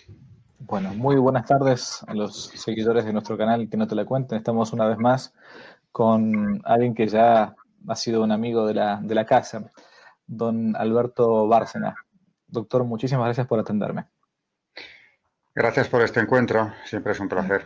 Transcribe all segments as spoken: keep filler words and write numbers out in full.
Bueno, muy buenas tardes a los seguidores de nuestro canal que no te la cuenten. Estamos una vez más con alguien que ya ha sido un amigo de la, de la casa, don Alberto Bárcena. Doctor, muchísimas gracias por atenderme. Gracias por este encuentro, siempre es un placer.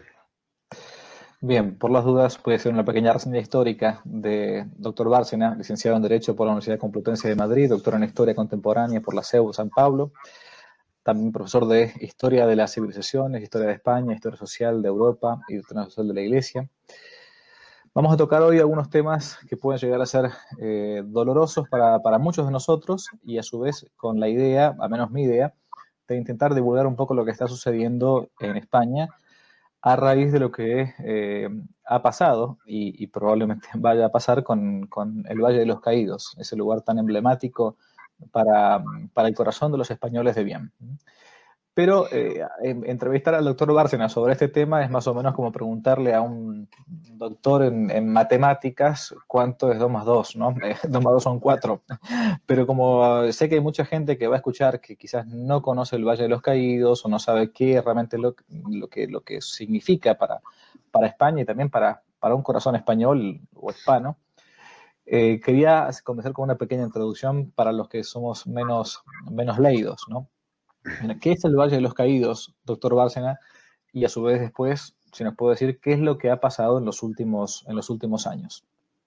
Bien, por las dudas, puede ser una pequeña reseña histórica de doctor Bárcena, licenciado en Derecho por la Universidad Complutense de Madrid, doctor en Historia Contemporánea por la C E U San Pablo, también profesor de Historia de las Civilizaciones, Historia de España, Historia Social de Europa y Doctrina Social de la Iglesia. Vamos a tocar hoy algunos temas que pueden llegar a ser eh, dolorosos para, para muchos de nosotros y a su vez con la idea, a menos mi idea, de intentar divulgar un poco lo que está sucediendo en España a raíz de lo que eh, ha pasado y, y, probablemente vaya a pasar con, con el Valle de los Caídos, ese lugar tan emblemático para, para el corazón de los españoles de bien. Pero eh, entrevistar al doctor Bárcena sobre este tema es más o menos como preguntarle a un doctor en, en matemáticas cuánto es dos más dos, ¿no? Eh, dos más dos son cuatro. Pero como sé que hay mucha gente que va a escuchar que quizás no conoce el Valle de los Caídos o no sabe qué realmente lo, lo, que, lo que significa para, para España y también para, para un corazón español o hispano, eh, quería comenzar con una pequeña introducción para los que somos menos, menos leídos, ¿no? ¿Qué es el Valle de los Caídos, doctor Bárcena? Y a su vez después, si nos puede decir qué es lo que ha pasado en los últimos, en los últimos años.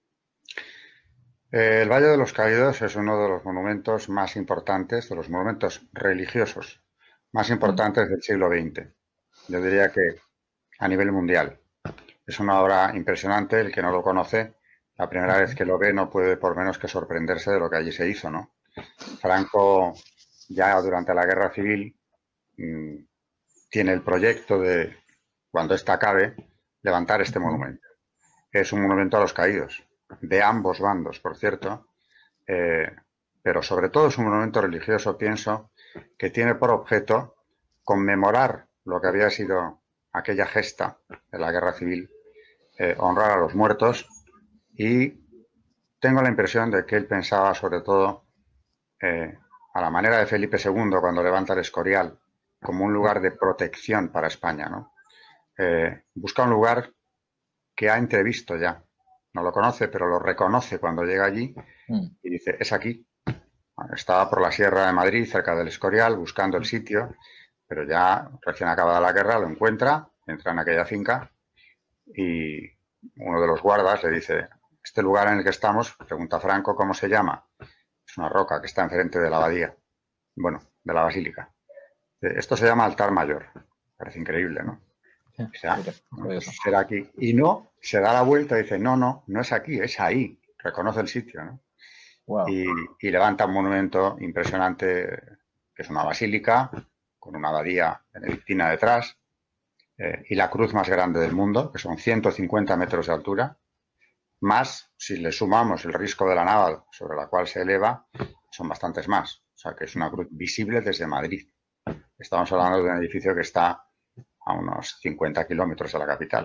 Eh, el Valle de los Caídos es uno de los monumentos más importantes, de los monumentos religiosos más Mm. importantes del siglo veinte. Yo diría que a nivel mundial. Es una obra impresionante, el que no lo conoce, la primera vez que lo ve no puede por menos que sorprenderse de lo que allí se hizo, ¿no? Franco, ya durante la Guerra Civil, mmm, tiene el proyecto de, cuando ésta acabe, levantar este Uh-huh. monumento. Es un monumento a los caídos, de ambos bandos, por cierto, eh, pero sobre todo es un monumento religioso, pienso, que tiene por objeto conmemorar lo que había sido aquella gesta de la guerra civil, eh, honrar a los muertos, y tengo la impresión de que él pensaba sobre todo eh, a la manera de Felipe segundo cuando levanta el Escorial, como un lugar de protección para España, ¿no? Eh, busca un lugar que ha entrevisto ya. No lo conoce, pero lo reconoce cuando llega allí Mm. y dice, es aquí. Estaba por la Sierra de Madrid, cerca del Escorial, buscando el sitio, pero ya recién acabada la guerra lo encuentra, entra en aquella finca y uno de los guardas le dice, este lugar en el que estamos, pregunta Franco, ¿cómo se llama? Es una roca que está enfrente de la abadía, bueno, de la basílica. Esto se llama altar mayor. Parece increíble, ¿no? Sí, O sea, mira, bueno, fue pues eso. será aquí. Y no, se da la vuelta y dice, no, no, no es aquí, es ahí. Reconoce el sitio, ¿no? Wow. Y, y levanta un monumento impresionante, que es una basílica, con una abadía benedictina detrás, eh, y la cruz más grande del mundo, que son ciento cincuenta metros de altura, más, si le sumamos el risco de la nava sobre la cual se eleva, son bastantes más. O sea, que es una cruz visible desde Madrid. Estamos hablando de un edificio que está a unos cincuenta kilómetros de la capital.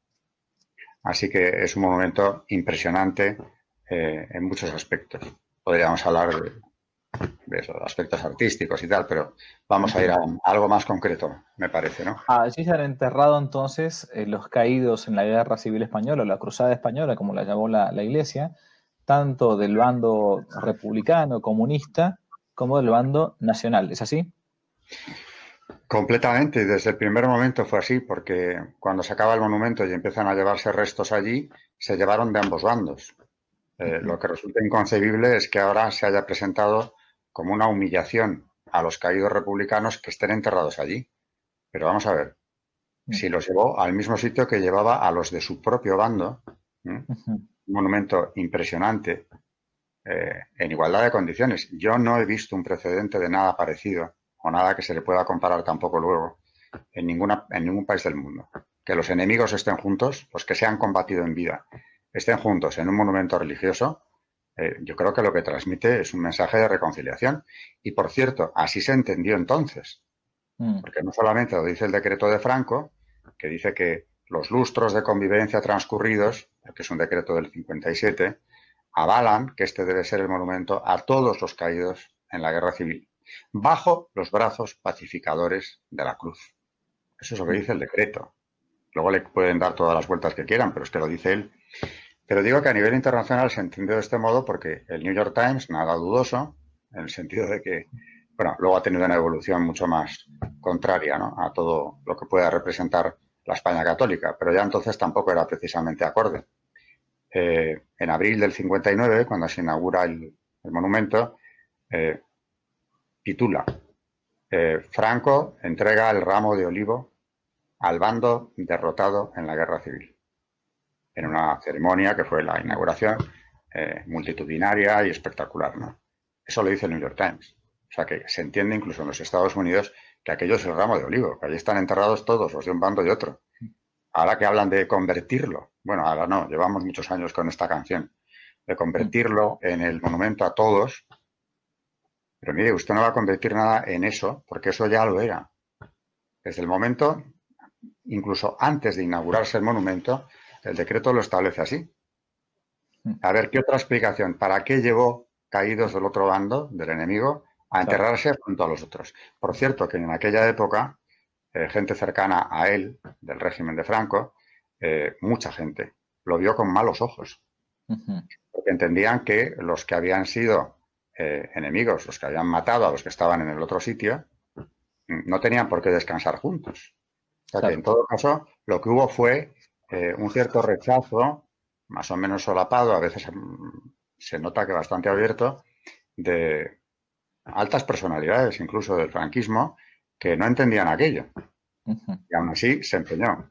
Así que es un monumento impresionante eh, en muchos aspectos. Podríamos hablar de, de esos aspectos artísticos y tal, pero vamos a ir a, Uh-huh. un, a algo más concreto, me parece, ¿no? Allí se han enterrado entonces eh, los caídos en la Guerra Civil Española, o la Cruzada Española, como la llamó la, la Iglesia, tanto del bando republicano, comunista, como del bando nacional. ¿Es así? Completamente, y desde el primer momento fue así, porque cuando se acaba el monumento y empiezan a llevarse restos allí, se llevaron de ambos bandos. Eh, Uh-huh. lo que resulta inconcebible es que ahora se haya presentado como una humillación a los caídos republicanos que estén enterrados allí. Pero vamos a ver, si los llevó al mismo sitio que llevaba a los de su propio bando, ¿eh? Uh-huh. Un monumento impresionante, eh, en igualdad de condiciones. Yo no he visto un precedente de nada parecido o nada que se le pueda comparar tampoco luego en, ninguna, en ningún país del mundo. Que los enemigos estén juntos, los que se han combatido en vida, estén juntos en un monumento religioso, eh, yo creo que lo que transmite es un mensaje de reconciliación. Y por cierto, así se entendió entonces, Uh-huh. porque no solamente lo dice el decreto de Franco, que dice que los lustros de convivencia transcurridos, que es un decreto del cincuenta y siete, avalan que este debe ser el monumento a todos los caídos en la guerra civil. bajo los brazos pacificadores de la cruz. Eso es lo que dice el decreto. Luego le pueden dar todas las vueltas que quieran, pero es que lo dice él. Pero digo que a nivel internacional se entendió de este modo porque el New York Times, nada dudoso, en el sentido de que, bueno, luego ha tenido una evolución mucho más contraria, ¿no?, a todo lo que pueda representar la España católica, pero ya entonces tampoco era precisamente acorde. Eh, en abril del cincuenta y nueve, cuando se inaugura el, el monumento, eh, titula eh, Franco entrega el ramo de olivo al bando derrotado en la guerra civil, en una ceremonia que fue la inauguración eh, multitudinaria y espectacular, ¿no? Eso lo dice el New York Times. O sea que se entiende incluso en los Estados Unidos que aquello es el ramo de olivo, que allí están enterrados todos, los de un bando y otro. Ahora que hablan de convertirlo, bueno, ahora no, llevamos muchos años con esta canción, de convertirlo en el monumento a todos, pero mire, usted no va a convertir nada en eso, porque eso ya lo era. Desde el momento, incluso antes de inaugurarse el monumento, el decreto lo establece así. A ver, ¿qué otra explicación? ¿Para qué llevó caídos del otro bando, del enemigo, a enterrarse junto a los otros? Por cierto, que en aquella época, eh, gente cercana a él, del régimen de Franco, eh, mucha gente, lo vio con malos ojos. Uh-huh. Porque entendían que los que habían sido eh, enemigos, los que habían matado a los que estaban en el otro sitio, no tenían por qué descansar juntos. O sea, claro, que en todo caso lo que hubo fue eh, un cierto rechazo, más o menos solapado, a veces se nota que bastante abierto, de altas personalidades, incluso del franquismo, que no entendían aquello. Uh-huh. Y aún así se empeñó.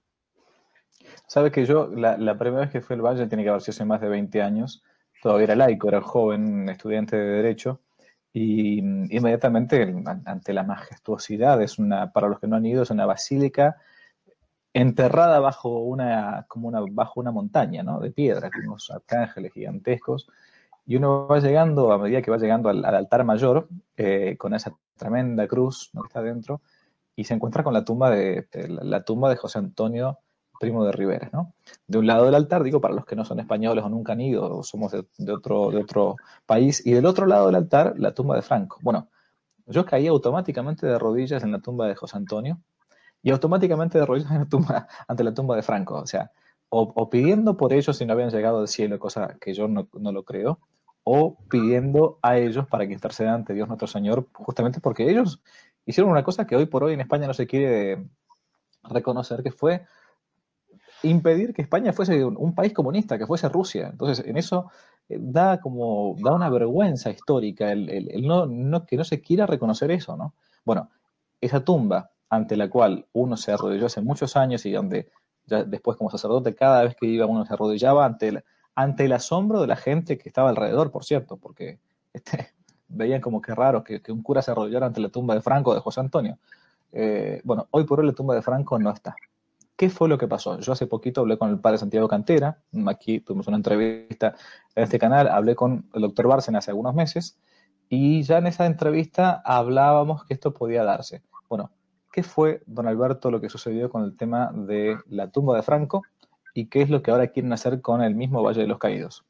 Sabe que yo, la, la primera vez que fui al Valle, tiene que haber sido hace más de veinte años, todavía era laico, era joven, estudiante de Derecho, y inmediatamente, ante la majestuosidad, es una, para los que no han ido, es una basílica enterrada bajo una, como una, bajo una montaña, ¿no?, de piedra, con unos arcángeles gigantescos, y uno va llegando, a medida que va llegando al, al altar mayor, eh, con esa tremenda cruz, ¿no?, que está dentro, y se encuentra con la tumba de, de la, la tumba de José Antonio Primo de Rivera, ¿no? De un lado del altar, digo, para los que no son españoles o nunca han ido, o somos de, de, otro, de otro país, y del otro lado del altar, la tumba de Franco. Bueno, yo caí automáticamente de rodillas en la tumba de José Antonio, y automáticamente de rodillas en la tumba, ante la tumba de Franco, o sea, o, o pidiendo por ellos si no habían llegado al cielo, cosa que yo no, no lo creo, o pidiendo a ellos para que intercedan ante Dios nuestro Señor, justamente porque ellos hicieron una cosa que hoy por hoy en España no se quiere reconocer, que fue impedir que España fuese un, un país comunista, que fuese Rusia. Entonces, en eso eh, da como, da una vergüenza histórica el, el, el no, no, que no se quiera reconocer eso, ¿no? Bueno, esa tumba ante la cual uno se arrodilló hace muchos años y donde ya después como sacerdote cada vez que iba uno se arrodillaba ante el, ante el asombro de la gente que estaba alrededor, por cierto, porque este, veían como que raro que, que un cura se arrodillara ante la tumba de Franco o de José Antonio. Eh, bueno, hoy por hoy la tumba de Franco no está. ¿Qué fue lo que pasó? Yo hace poquito hablé con el padre Santiago Cantera, aquí tuvimos una entrevista en este canal, hablé con el doctor Bárcena hace algunos meses, y ya en esa entrevista hablábamos que esto podía darse. Bueno, ¿qué fue, don Alberto, lo que sucedió con el tema de la tumba de Franco y qué es lo que ahora quieren hacer con el mismo Valle de los Caídos?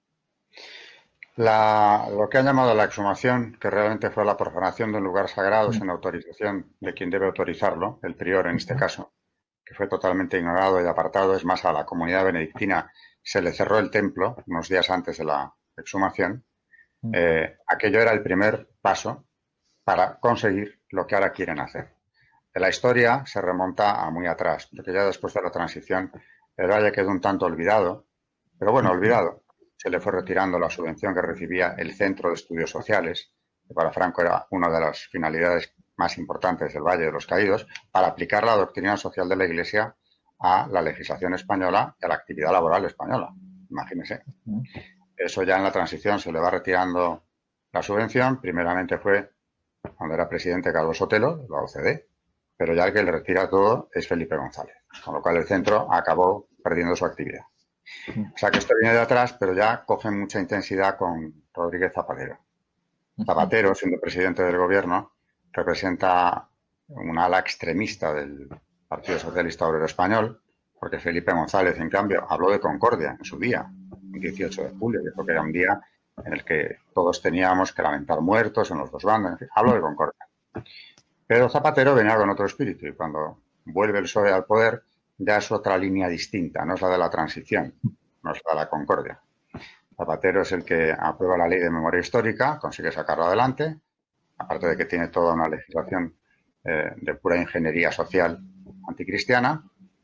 La, lo que han llamado la exhumación, que realmente fue la profanación de un lugar sagrado sin autorización de quien debe autorizarlo, el prior en este caso, que fue totalmente ignorado y apartado. Es más, a la comunidad benedictina se le cerró el templo unos días antes de la exhumación. Eh, aquello era el primer paso para conseguir lo que ahora quieren hacer. La historia se remonta a muy atrás, porque ya después de la transición el valle quedó un tanto olvidado, pero bueno, olvidado. Se le fue retirando la subvención que recibía el Centro de Estudios Sociales, que para Franco era una de las finalidades más importantes del Valle de los Caídos, para aplicar la doctrina social de la Iglesia a la legislación española y a la actividad laboral española. Imagínese. Eso ya en la transición se le va retirando la subvención. Primeramente fue cuando era presidente Carlos Sotelo, de la O C D, pero ya el que le retira todo es Felipe González, con lo cual el centro acabó perdiendo su actividad. O sea que esto viene de atrás, pero ya coge mucha intensidad con Rodríguez Zapatero. Zapatero, siendo presidente del gobierno, representa un ala extremista del Partido Socialista Obrero Español, porque Felipe González, en cambio, habló de concordia en su día, el dieciocho de julio, que creo que era un día en el que todos teníamos que lamentar muertos en los dos bandos, en fin, hablo de Concordia. Pero Zapatero venía con otro espíritu y cuando vuelve el P S O E al poder ya es otra línea distinta, no es la de la transición, no es la de la concordia. Zapatero es el que aprueba la ley de memoria histórica, consigue sacarlo adelante, aparte de que tiene toda una legislación eh, de pura ingeniería social anticristiana,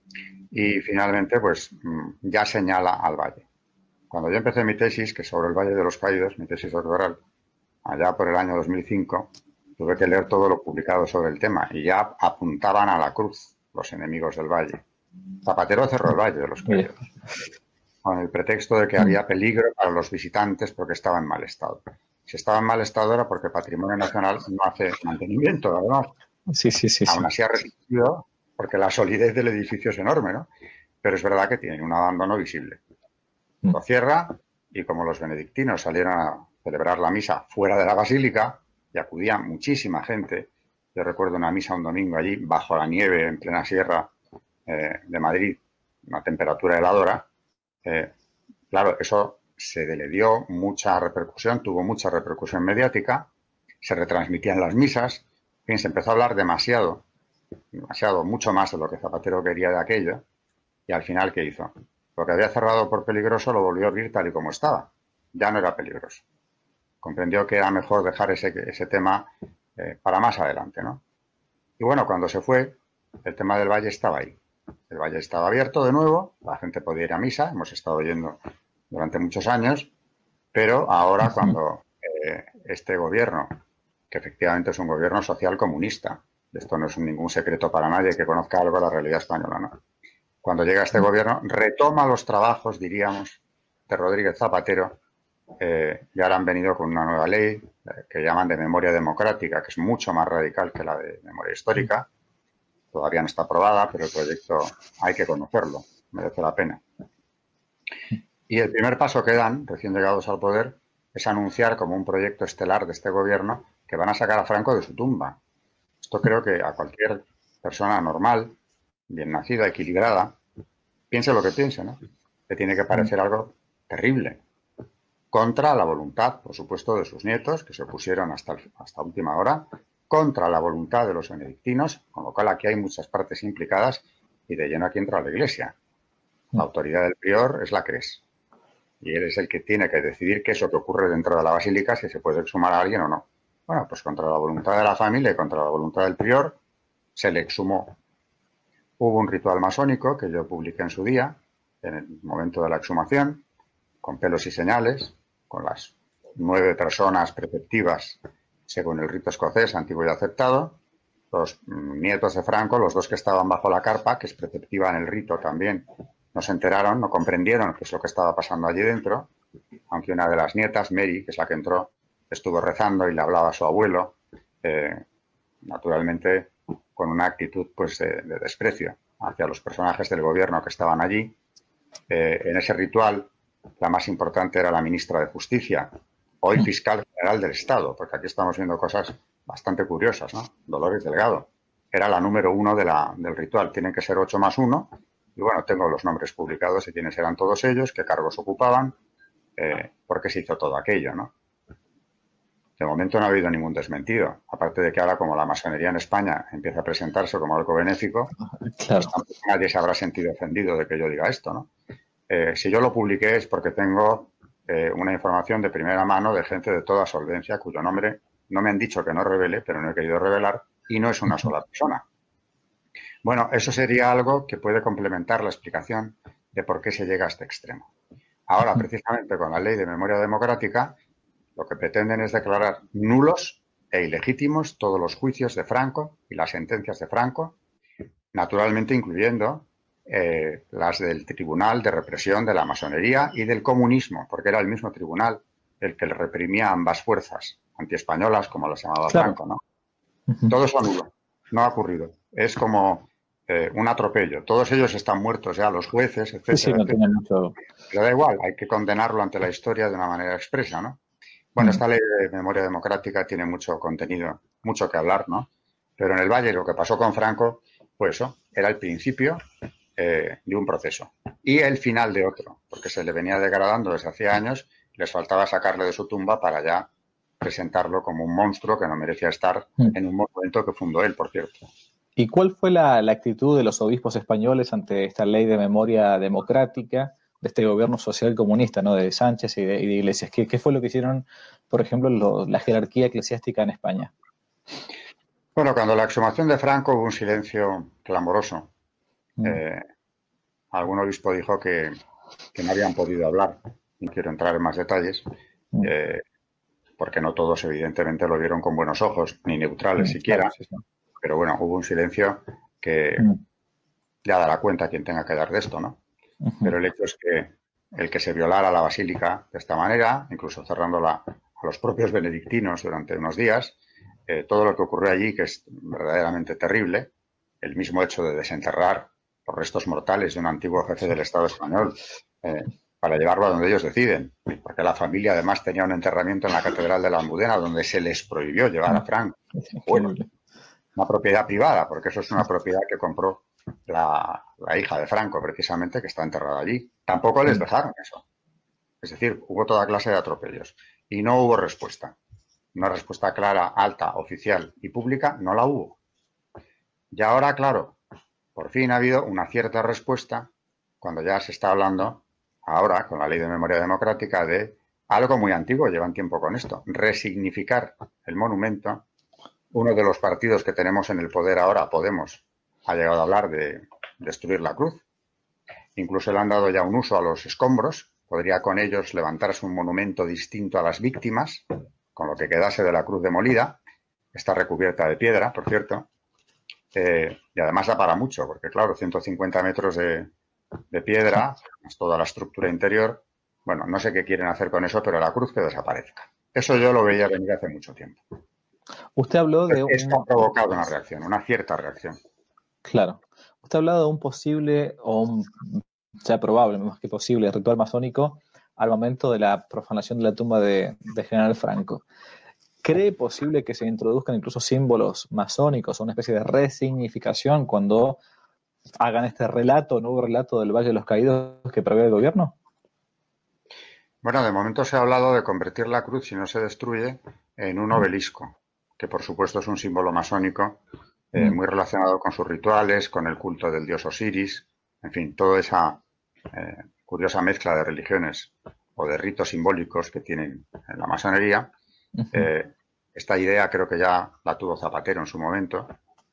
y finalmente pues ya señala al Valle. Cuando yo empecé mi tesis, que es sobre el Valle de los Caídos, mi tesis doctoral, allá por el año dos mil cinco, tuve que leer todo lo publicado sobre el tema y ya apuntaban a la cruz los enemigos del Valle. Zapatero cerró el Valle de los Caídos, con el pretexto de que había peligro para los visitantes porque estaba en mal estado. Si estaba en mal estado era porque Patrimonio Nacional no hace mantenimiento, además. Sí, sí, sí. Aún así ha resistido porque la solidez del edificio es enorme, ¿no? Pero es verdad que tiene un abandono visible. Lo cierra y como los benedictinos salieron a celebrar la misa fuera de la basílica y acudía muchísima gente, yo recuerdo una misa un domingo allí, bajo la nieve, en plena sierra eh, de Madrid, una temperatura heladora, eh, claro, eso se le dio mucha repercusión, tuvo mucha repercusión mediática, se retransmitían las misas, en fin, se empezó a hablar demasiado, demasiado, mucho más de lo que Zapatero quería de aquello, y al final, ¿qué hizo? Lo que había cerrado por peligroso lo volvió a abrir tal y como estaba. Ya no era peligroso. Comprendió que era mejor dejar ese, ese tema eh, para más adelante, ¿no? Y bueno, cuando se fue, el tema del Valle estaba ahí. El Valle estaba abierto de nuevo, la gente podía ir a misa, hemos estado yendo durante muchos años, pero ahora cuando eh, este gobierno, que efectivamente es un gobierno social comunista, esto no es ningún secreto para nadie que conozca algo de la realidad española, ¿no? Cuando llega este gobierno, retoma los trabajos, diríamos, de Rodríguez Zapatero, eh, y ahora han venido con una nueva ley eh, que llaman de memoria democrática, que es mucho más radical que la de memoria histórica. Todavía no está aprobada, pero el proyecto hay que conocerlo, merece la pena. Y el primer paso que dan, recién llegados al poder, es anunciar como un proyecto estelar de este gobierno que van a sacar a Franco de su tumba. Esto creo que a cualquier persona normal, bien nacida, equilibrada, piense lo que piense, ¿no? Le tiene que parecer algo terrible. Contra la voluntad, por supuesto, de sus nietos, que se opusieron hasta, hasta última hora, contra la voluntad de los benedictinos, con lo cual aquí hay muchas partes implicadas y de lleno aquí entra la Iglesia. La autoridad del prior es la que es. Y él es el que tiene que decidir qué es lo que ocurre dentro de la basílica, si se puede exhumar a alguien o no. Bueno, pues contra la voluntad de la familia y contra la voluntad del prior se le exhumó. Hubo un ritual masónico que yo publiqué en su día, en el momento de la exhumación, con pelos y señales, con las nueve personas preceptivas según el rito escocés antiguo y aceptado, los nietos de Franco, los dos que estaban bajo la carpa, que es preceptiva en el rito también, no se enteraron, no comprendieron qué es lo que estaba pasando allí dentro, aunque una de las nietas, Mary, que es la que entró, estuvo rezando y le hablaba a su abuelo, eh, naturalmente con una actitud pues de, de desprecio hacia los personajes del gobierno que estaban allí. Eh, en ese ritual, la más importante era la ministra de Justicia, hoy fiscal general del Estado, porque aquí estamos viendo cosas bastante curiosas, ¿no? Dolores Delgado era la número uno de la, del ritual. Tienen que ser ocho más uno. Y bueno, tengo los nombres publicados de quiénes eran todos ellos, qué cargos ocupaban, eh, por qué se hizo todo aquello, ¿no? De momento no ha habido ningún desmentido. Aparte de que ahora, como la masonería en España empieza a presentarse como algo benéfico, claro, pues nadie se habrá sentido ofendido de que yo diga esto, ¿no? Eh, si yo lo publiqué es porque tengo eh, una información de primera mano de gente de toda solvencia cuyo nombre no me han dicho que no revele, pero no he querido revelar, y no es una sola persona. Bueno, eso sería algo que puede complementar la explicación de por qué se llega a este extremo. Ahora, precisamente con la ley de memoria democrática, lo que pretenden es declarar nulos e ilegítimos todos los juicios de Franco y las sentencias de Franco, naturalmente incluyendo eh, las del Tribunal de Represión de la Masonería y del Comunismo, porque era el mismo tribunal el que le reprimía ambas fuerzas antiespañolas, como las llamaba claro. Franco, ¿no? Uh-huh. Todo eso nulo, no ha ocurrido. Es como eh, un atropello. Todos ellos están muertos ya, los jueces, etcétera. Sí, sí, no tienen mucho... Pero da igual, hay que condenarlo ante la historia de una manera expresa, ¿no? Bueno, esta ley de memoria democrática tiene mucho contenido, mucho que hablar, ¿no? Pero en el Valle lo que pasó con Franco, pues eso, era el principio eh, de un proceso y el final de otro, porque se le venía degradando desde hacía años les faltaba sacarle de su tumba para ya presentarlo como un monstruo que no merecía estar Mm. en un monumento que fundó él, por cierto. ¿Y cuál fue la, la actitud de los obispos españoles ante esta ley de memoria democrática de este gobierno social comunista, ¿no? De Sánchez y de, y de Iglesias? ¿Qué, qué fue lo que hicieron, por ejemplo, lo- la jerarquía eclesiástica en España? Bueno, cuando la exhumación de Franco hubo un silencio clamoroso. Mm. Eh, algún obispo dijo que, que no habían podido hablar. No quiero entrar en más detalles, Mm. eh, porque no todos evidentemente lo vieron con buenos ojos, ni neutrales Mm, claro, siquiera. sí, sí. Pero bueno, hubo un silencio que Mm. ya dará cuenta quien tenga que dar de esto, ¿no? Ujú. Pero el hecho es que el que se violara la basílica de esta manera, incluso cerrándola a los propios benedictinos durante unos días, eh, todo lo que ocurrió allí, que es verdaderamente terrible, el mismo hecho de desenterrar los restos mortales de un antiguo jefe Sí. del Estado español eh, para llevarlo a donde ellos deciden, porque la familia además tenía un enterramiento en la Catedral de la Almudena donde se les prohibió llevar a Mm. Franco. Es Bueno, increíble. una propiedad privada, porque eso es una propiedad que compró la, la hija de Franco, precisamente, que está enterrada allí. Tampoco les Mm. dejaron eso. Es decir, hubo toda clase de atropellos. Y no hubo respuesta. Una respuesta clara, alta, oficial y pública, no la hubo. Y ahora, claro, por fin ha habido una cierta respuesta cuando ya se está hablando, ahora, con la Ley de Memoria Democrática, de algo muy antiguo, llevan tiempo con esto, resignificar el monumento. Uno de los partidos que tenemos en el poder ahora, Podemos, ha llegado a hablar de destruir la cruz. Incluso le han dado ya un uso a los escombros. Podría con ellos levantarse un monumento distinto a las víctimas, con lo que quedase de la cruz demolida. Está recubierta de piedra, por cierto. Eh, y además da para mucho, porque claro, ciento cincuenta metros de, de piedra, más toda la estructura interior. Bueno, no sé qué quieren hacer con eso, pero la cruz que desaparezca. Eso yo lo veía venir hace mucho tiempo. Usted habló de Esto ha un, provocado una reacción, una cierta reacción. claro, usted ha hablado de un posible o un ya probable, más que posible, ritual masónico al momento de la profanación de la tumba de, de General Franco. ¿Cree posible que se introduzcan incluso símbolos masónicos o una especie de resignificación cuando hagan este relato, nuevo relato del Valle de los Caídos que prevé el gobierno? Bueno, de momento se ha hablado de convertir la cruz, si no se destruye, en un obelisco, que por supuesto es un símbolo masónico eh, Mm. muy relacionado con sus rituales, con el culto del dios Osiris, en fin, toda esa eh, curiosa mezcla de religiones o de ritos simbólicos que tienen en la masonería. Ujú. Eh, esta idea creo que ya la tuvo Zapatero en su momento.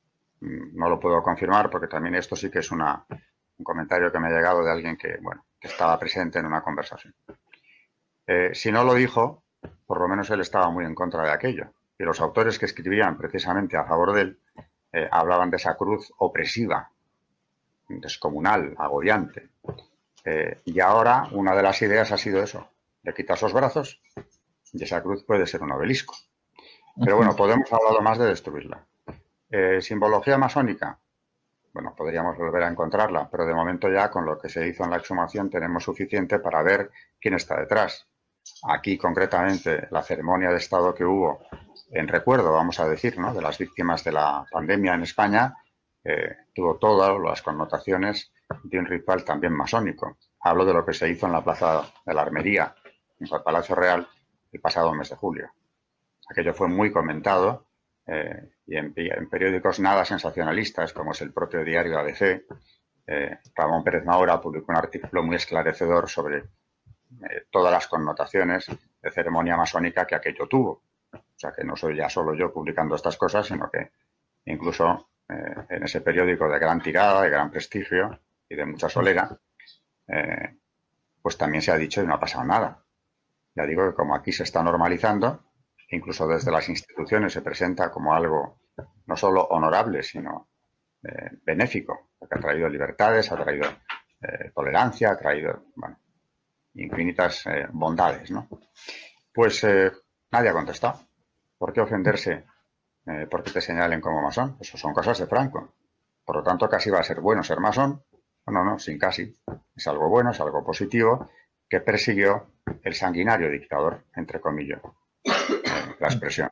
No lo puedo confirmar porque también esto sí que es una, un comentario que me ha llegado de alguien que, bueno, que estaba presente en una conversación. Eh, si no lo dijo, por lo menos él estaba muy en contra de aquello. Y los autores que escribían precisamente a favor de él eh, hablaban de esa cruz opresiva, descomunal, agobiante. Eh, y ahora una de las ideas ha sido eso. Le quitas los brazos y esa cruz puede ser un obelisco. Pero Ujú. bueno, podemos hablar más de destruirla. Eh, simbología masónica. Bueno, podríamos volver a encontrarla, pero de momento ya con lo que se hizo en la exhumación tenemos suficiente para ver quién está detrás. Aquí concretamente la ceremonia de Estado que hubo en recuerdo, vamos a decir, ¿no?, de las víctimas de la pandemia en España, eh, tuvo todas las connotaciones de un ritual también masónico. Hablo de lo que se hizo en la Plaza de la Armería, en el Palacio Real, el pasado mes de julio. Aquello fue muy comentado eh, y en, en, periódicos nada sensacionalistas, como es el propio diario A B C, eh, Ramón Pérez Maura publicó un artículo muy esclarecedor sobre eh, todas las connotaciones de ceremonia masónica que aquello tuvo. O sea, que no soy ya solo yo publicando estas cosas, sino que incluso eh, en ese periódico de gran tirada, de gran prestigio y de mucha solera, eh, pues también se ha dicho y no ha pasado nada. Ya digo que como aquí se está normalizando, incluso desde las instituciones se presenta como algo no solo honorable, sino eh, benéfico, porque ha traído libertades, ha traído eh, tolerancia, ha traído, bueno, infinitas eh, bondades, ¿no? Pues eh, nadie ha contestado. ¿Por qué ofenderse eh, porque te señalen como masón? Eso son cosas de Franco. Por lo tanto, casi va a ser bueno ser masón. No, no, sin casi. Es algo bueno, es algo positivo que persiguió el sanguinario dictador, entre comillas, eh, la expresión.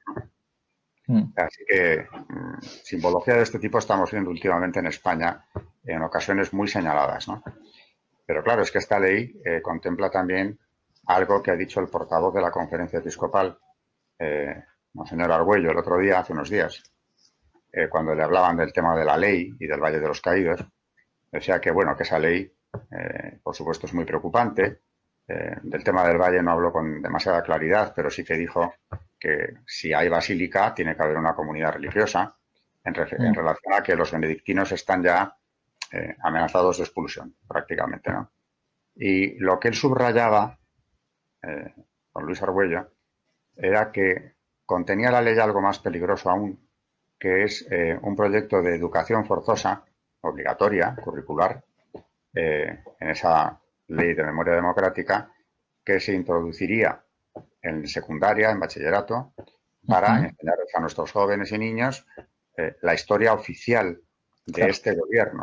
Mm. Así que mmm, simbología de este tipo estamos viendo últimamente en España en ocasiones muy señaladas, ¿no? Pero claro, es que esta ley eh, contempla también algo que ha dicho el portavoz de la Conferencia Episcopal, eh, Monseñor Argüello, el otro día, hace unos días, eh, cuando le hablaban del tema de la ley y del Valle de los Caídos. Decía que, bueno, que esa ley, eh, por supuesto, es muy preocupante. Eh, del tema del Valle no habló con demasiada claridad, pero sí que dijo que si hay basílica tiene que haber una comunidad religiosa en, re en relación a que los benedictinos están ya eh, amenazados de expulsión, prácticamente, ¿no? Y lo que él subrayaba, eh, con Luis Argüello, era que contenía la ley algo más peligroso aún, que es eh, un proyecto de educación forzosa, obligatoria, curricular, eh, en esa ley de memoria democrática, que se introduciría en secundaria, en bachillerato, para uh-huh. enseñar a nuestros jóvenes y niños eh, la historia oficial de claro. este gobierno.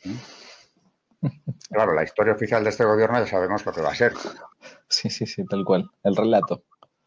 Claro, la historia oficial de este gobierno ya sabemos lo que va a ser. Sí, sí, sí, tal cual. El relato.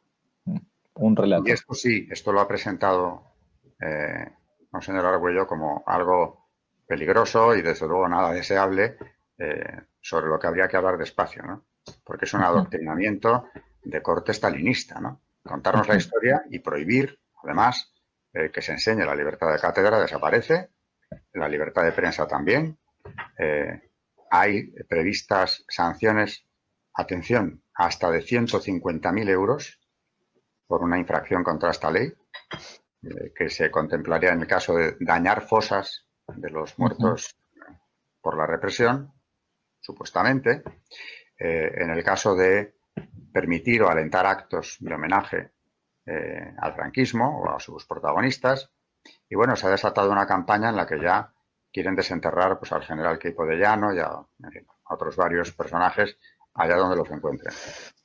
Un relato. Y esto sí, esto lo ha presentado eh, Monseñor Argüello como algo peligroso y desde luego nada deseable, eh, sobre lo que habría que hablar despacio, ¿no? Porque es un adoctrinamiento de corte stalinista, ¿no? Contarnos la historia y prohibir, además, eh, que se enseñe la libertad de cátedra desaparece, la libertad de prensa también. Eh, hay previstas sanciones, atención, hasta de ciento cincuenta mil euros por una infracción contra esta ley, eh, que se contemplaría en el caso de dañar fosas de los muertos uh-huh. por la represión, supuestamente, eh, en el caso de permitir o alentar actos de homenaje eh, al franquismo o a sus protagonistas. Y bueno, se ha desatado una campaña en la que ya quieren desenterrar pues, al general Queipo de Llano y a, en fin, a otros varios personajes allá donde los encuentren.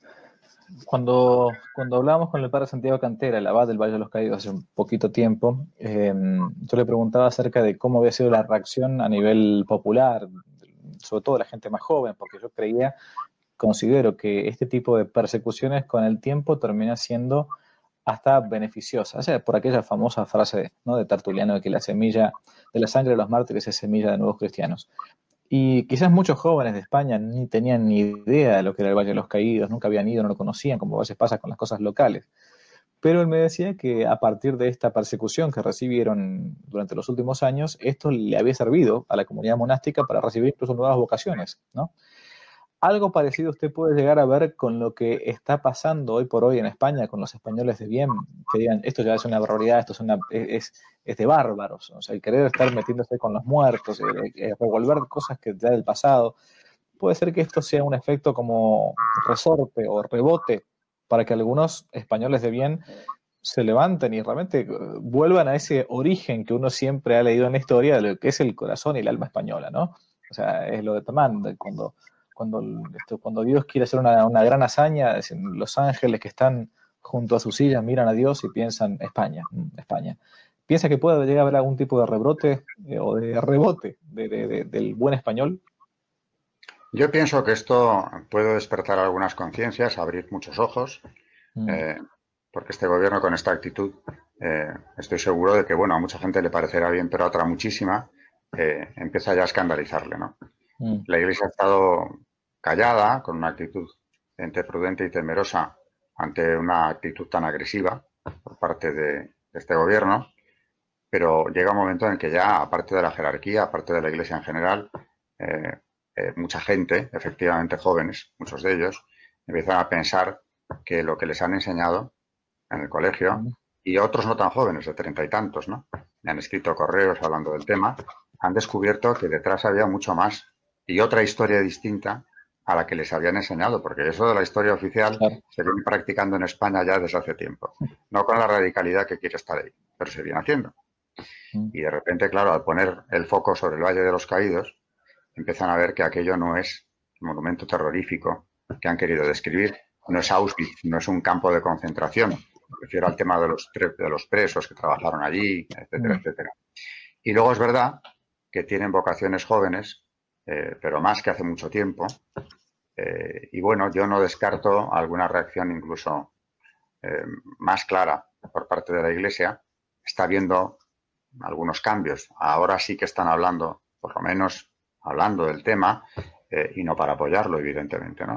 Cuando, cuando hablábamos con el padre Santiago Cantera, el abad del Valle de los Caídos, hace un poquito tiempo, eh, yo le preguntaba acerca de cómo había sido la reacción a nivel popular, sobre todo de la gente más joven, porque yo creía, considero que este tipo de persecuciones con el tiempo termina siendo hasta beneficiosa, o sea, por aquella famosa frase, ¿no?, de Tertuliano de que la semilla de la sangre de los mártires es semilla de nuevos cristianos. Y quizás muchos jóvenes de España ni tenían ni idea de lo que era el Valle de los Caídos, nunca habían ido, no lo conocían, como a veces pasa con las cosas locales. Pero él me decía que a partir de esta persecución que recibieron durante los últimos años, esto le había servido a la comunidad monástica para recibir incluso nuevas vocaciones, ¿no? Algo parecido usted puede llegar a ver con lo que está pasando hoy por hoy en España con los españoles de bien, que digan, esto ya es una barbaridad, esto es, una, es, es de bárbaros, o sea, el querer estar metiéndose con los muertos, el, el revolver cosas que ya del pasado. Puede ser que esto sea un efecto como resorte o rebote para que algunos españoles de bien se levanten y realmente vuelvan a ese origen que uno siempre ha leído en la historia de lo que es el corazón y el alma española, ¿no? O sea, es lo de Tamán, cuando... Cuando, esto, cuando Dios quiere hacer una, una gran hazaña, los ángeles que están junto a su silla miran a Dios y piensan España, España. ¿Piensa que puede llegar a haber algún tipo de rebrote eh, o de rebote de, de, de, del buen español? Yo pienso que esto puede despertar algunas conciencias, abrir muchos ojos, mm. eh, porque este gobierno con esta actitud, eh, estoy seguro de que, bueno, a mucha gente le parecerá bien, pero a otra muchísima, eh, empieza ya a escandalizarle, ¿no? Mm. La Iglesia ha estado callada, con una actitud entre prudente y temerosa ante una actitud tan agresiva por parte de, de este gobierno, pero llega un momento en que ya, aparte de la jerarquía, aparte de la Iglesia en general, eh, eh, mucha gente, efectivamente jóvenes, muchos de ellos, empiezan a pensar que lo que les han enseñado en el colegio, y otros no tan jóvenes, de treinta y tantos, ¿no? Me han escrito correos hablando del tema, han descubierto que detrás había mucho más y otra historia distinta a la que les habían enseñado, porque eso de la historia oficial claro. se viene practicando en España ya desde hace tiempo. No con la radicalidad que quiere esta ley, pero se viene haciendo. Y de repente, claro, al poner el foco sobre el Valle de los Caídos, empiezan a ver que aquello no es el monumento terrorífico que han querido describir, no es Auschwitz, no es un campo de concentración. Me refiero al tema de los, de los presos que trabajaron allí, etcétera, mm. etcétera. Y luego es verdad que tienen vocaciones jóvenes, eh, pero más que hace mucho tiempo. Eh, y bueno, yo no descarto alguna reacción incluso eh, más clara por parte de la Iglesia. Está habiendo algunos cambios. Ahora sí que están hablando, por lo menos hablando del tema, eh, y no para apoyarlo, evidentemente, ¿no?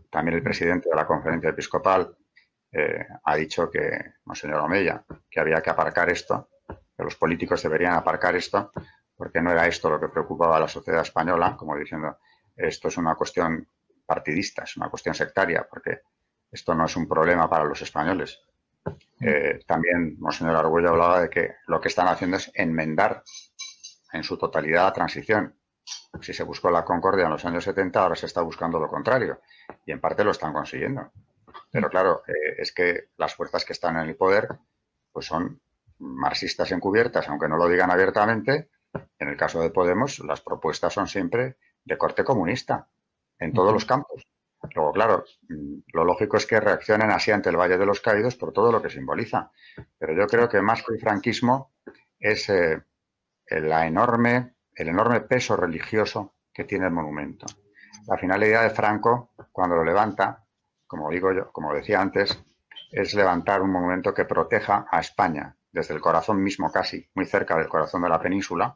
También el presidente de la conferencia episcopal eh, ha dicho que, Monseñor Omeya, que había que aparcar esto, que los políticos deberían aparcar esto, porque no era esto lo que preocupaba a la sociedad española, como diciendo, esto es una cuestión partidista, es una cuestión sectaria, porque esto no es un problema para los españoles. Eh, también Monseñor Argüello hablaba de que lo que están haciendo es enmendar en su totalidad la transición. Si se buscó la concordia en los años setenta, ahora se está buscando lo contrario. Y en parte lo están consiguiendo. Pero claro, eh, es que las fuerzas que están en el poder pues son marxistas encubiertas, aunque no lo digan abiertamente. En el caso de Podemos, las propuestas son siempre de corte comunista, en todos los campos. Luego, claro, lo lógico es que reaccionen así ante el Valle de los Caídos por todo lo que simboliza. Pero yo creo que más que el franquismo es eh, la enorme, el enorme peso religioso que tiene el monumento. La finalidad de Franco, cuando lo levanta, como digo yo, como decía antes, es levantar un monumento que proteja a España desde el corazón mismo, casi muy cerca del corazón de la península,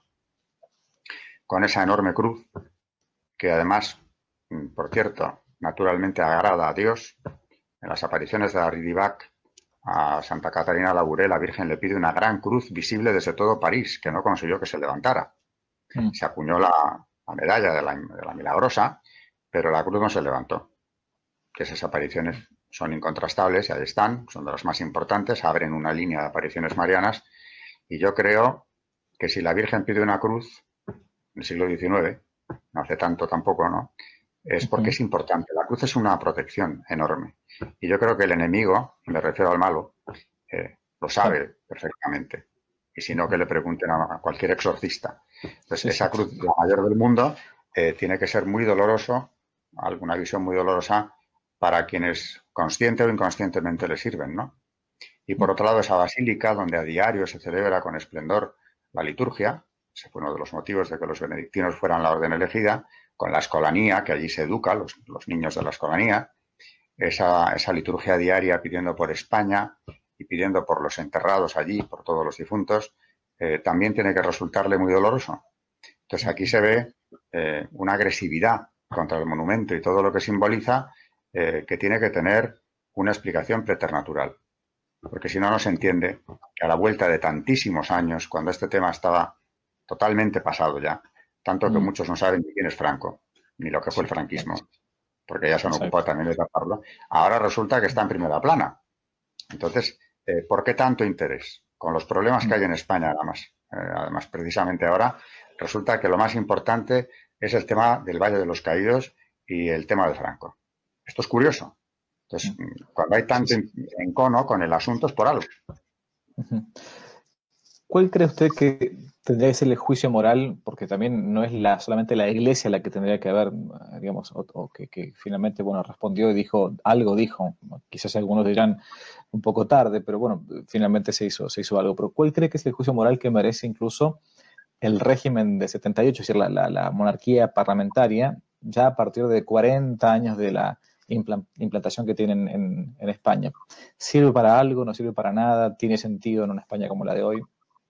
con esa enorme cruz que además, por cierto, naturalmente agrada a Dios. En las apariciones de Arridibac a Santa Catarina Labouré, la Virgen le pide una gran cruz visible desde todo París, que no consiguió que se levantara. Mm. Se acuñó la, la medalla de la, de la Milagrosa, pero la cruz no se levantó. Que esas apariciones son incontrastables y ahí están, son de las más importantes, abren una línea de apariciones marianas y yo creo que si la Virgen pide una cruz en el siglo diecinueve, no hace tanto tampoco, ¿no?, es porque es importante. La cruz es una protección enorme. Y yo creo que el enemigo, me refiero al malo, eh, lo sabe perfectamente. Y si no, que le pregunten a cualquier exorcista. Entonces, sí, esa cruz, la mayor del mundo, eh, tiene que ser muy doloroso, alguna visión muy dolorosa para quienes consciente o inconscientemente le sirven, ¿no? Y por otro lado, esa basílica donde a diario se celebra con esplendor la liturgia, ese fue uno de los motivos de que los benedictinos fueran la orden elegida, con la escolanía, que allí se educa, los, los niños de la escolanía, esa, esa liturgia diaria pidiendo por España y pidiendo por los enterrados allí, por todos los difuntos, eh, también tiene que resultarle muy doloroso. Entonces aquí se ve eh, una agresividad contra el monumento y todo lo que simboliza eh, que tiene que tener una explicación preternatural. Porque si no, no se entiende que a la vuelta de tantísimos años, cuando este tema estaba totalmente pasado ya, tanto que mm. muchos no saben ni quién es Franco, ni lo que fue el franquismo, porque ya se han ocupado también de taparlo, ahora resulta que está en primera plana. Entonces, eh, ¿por qué tanto interés? Con los problemas que hay en España, además, eh, además, precisamente ahora, resulta que lo más importante es el tema del Valle de los Caídos y el tema de Franco. Esto es curioso. Entonces, cuando hay tanto sí, sí. encono con el asunto es por algo. ¿Cuál cree usted que tendría que ser el juicio moral? Porque también no es la, solamente la Iglesia la que tendría que haber, digamos, o, o que, que finalmente, bueno, respondió y dijo, algo dijo. Quizás algunos dirán un poco tarde, pero bueno, finalmente se hizo, se hizo algo. Pero ¿cuál cree que es el juicio moral que merece incluso el régimen de setenta y ocho, es decir, la, la, la monarquía parlamentaria, ya a partir de cuarenta años de la implantación que tienen en, en España? ¿Sirve para algo? ¿No sirve para nada? ¿Tiene sentido en una España como la de hoy?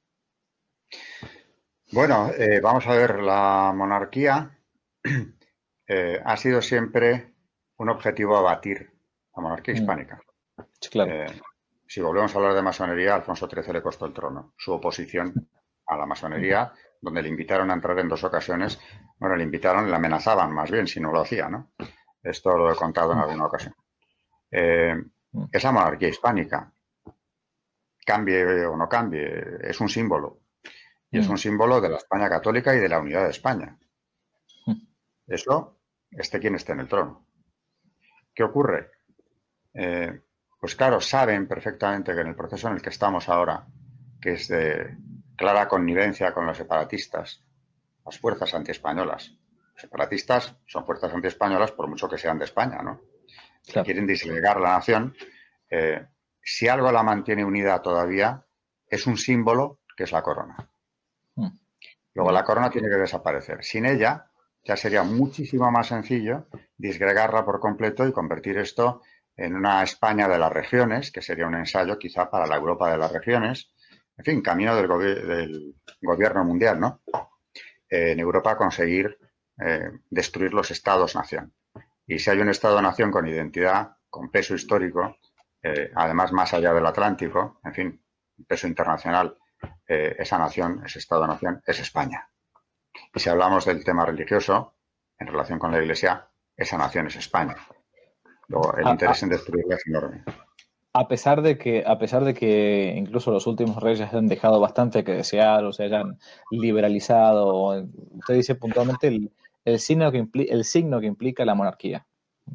Bueno, eh, vamos a ver, la monarquía eh, ha sido siempre un objetivo a batir, la monarquía hispánica. Sí, claro. Eh, si volvemos a hablar de masonería, a Alfonso trece le costó el trono, su oposición a la masonería, donde le invitaron a entrar en dos ocasiones. Bueno, le invitaron, le amenazaban más bien si no lo hacía, ¿no? Esto lo he contado en alguna ocasión. Eh, es la monarquía hispánica. Cambie o no cambie, es un símbolo. Y es un símbolo de la España católica y de la unidad de España. Eso, esté quien esté en el trono. ¿Qué ocurre? Eh, pues claro, saben perfectamente que en el proceso en el que estamos ahora, que es de clara connivencia con los separatistas, las fuerzas antiespañolas. Los separatistas son fuerzas antiespañolas por mucho que sean de España, ¿no? Claro. Quieren disgregar la nación. Eh, si algo la mantiene unida todavía, es un símbolo que es la corona. Luego la corona tiene que desaparecer. Sin ella ya sería muchísimo más sencillo disgregarla por completo y convertir esto en una España de las regiones, que sería un ensayo quizá para la Europa de las regiones. En fin, camino del, gobi- del gobierno mundial, ¿no? Eh, en Europa conseguir eh, destruir los estados-nación. Y si hay un Estado-nación con identidad, con peso histórico, eh, además más allá del Atlántico, en fin, peso internacional, eh, esa nación, ese Estado-nación, es España. Y si hablamos del tema religioso, en relación con la Iglesia, esa nación es España. Luego, el A, interés a- en destruirla es enorme. a pesar de que, a pesar de que incluso los últimos reyes han dejado bastante que desear o se hayan liberalizado, usted dice puntualmente el, el signo que impli- el signo que implica la monarquía.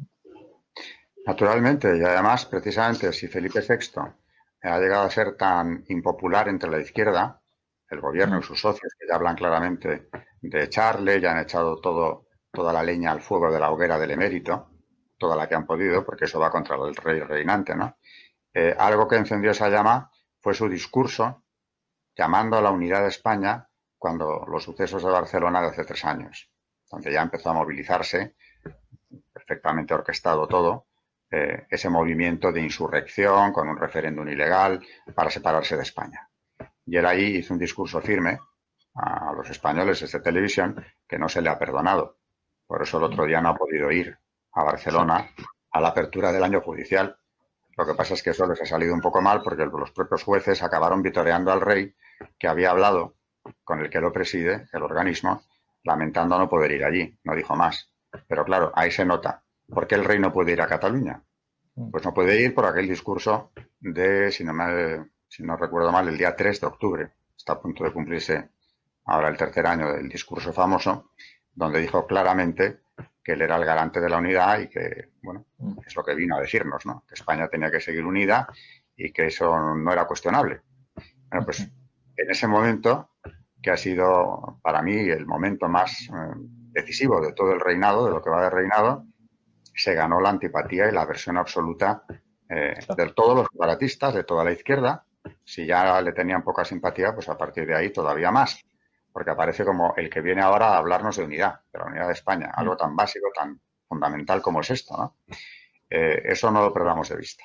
Naturalmente, y además, precisamente, si Felipe sexto ha llegado a ser tan impopular entre la izquierda, el gobierno Mm, y sus socios, que ya hablan claramente de echarle, ya han echado todo, toda la leña al fuego de la hoguera del emérito, toda la que han podido, porque eso va contra el rey reinante, ¿no? Eh, algo que encendió esa llama fue su discurso llamando a la unidad de España cuando los sucesos de Barcelona de hace tres años, donde ya empezó a movilizarse, perfectamente orquestado todo, eh, ese movimiento de insurrección con un referéndum ilegal para separarse de España. Y él ahí hizo un discurso firme a los españoles desde televisión que no se le ha perdonado. Por eso el otro día no ha podido ir a Barcelona a la apertura del año judicial. Lo que pasa es que eso les ha salido un poco mal porque los propios jueces acabaron vitoreando al rey que había hablado con el que lo preside, el organismo, lamentando no poder ir allí. No dijo más. Pero claro, ahí se nota. ¿Por qué el rey no puede ir a Cataluña? mm, Pues no puede ir por aquel discurso de, si no, me, si no recuerdo mal, el día tres de octubre. Está a punto de cumplirse ahora el tercer año del discurso famoso, donde dijo claramente que él era el garante de la unidad y que, bueno, mm, es lo que vino a decirnos, ¿no? Que España tenía que seguir unida y que eso no era cuestionable. Bueno, mm, pues en ese momento, que ha sido para mí el momento más eh, decisivo de todo el reinado, de lo que va de reinado, se ganó la antipatía y la aversión absoluta eh, claro. de todos los separatistas, de toda la izquierda. Si ya le tenían poca simpatía, pues a partir de ahí todavía más, porque aparece como el que viene ahora a hablarnos de unidad, de la unidad de España, Mm. algo tan básico, tan fundamental como es esto, ¿no? Eh, eso no lo perdamos de vista.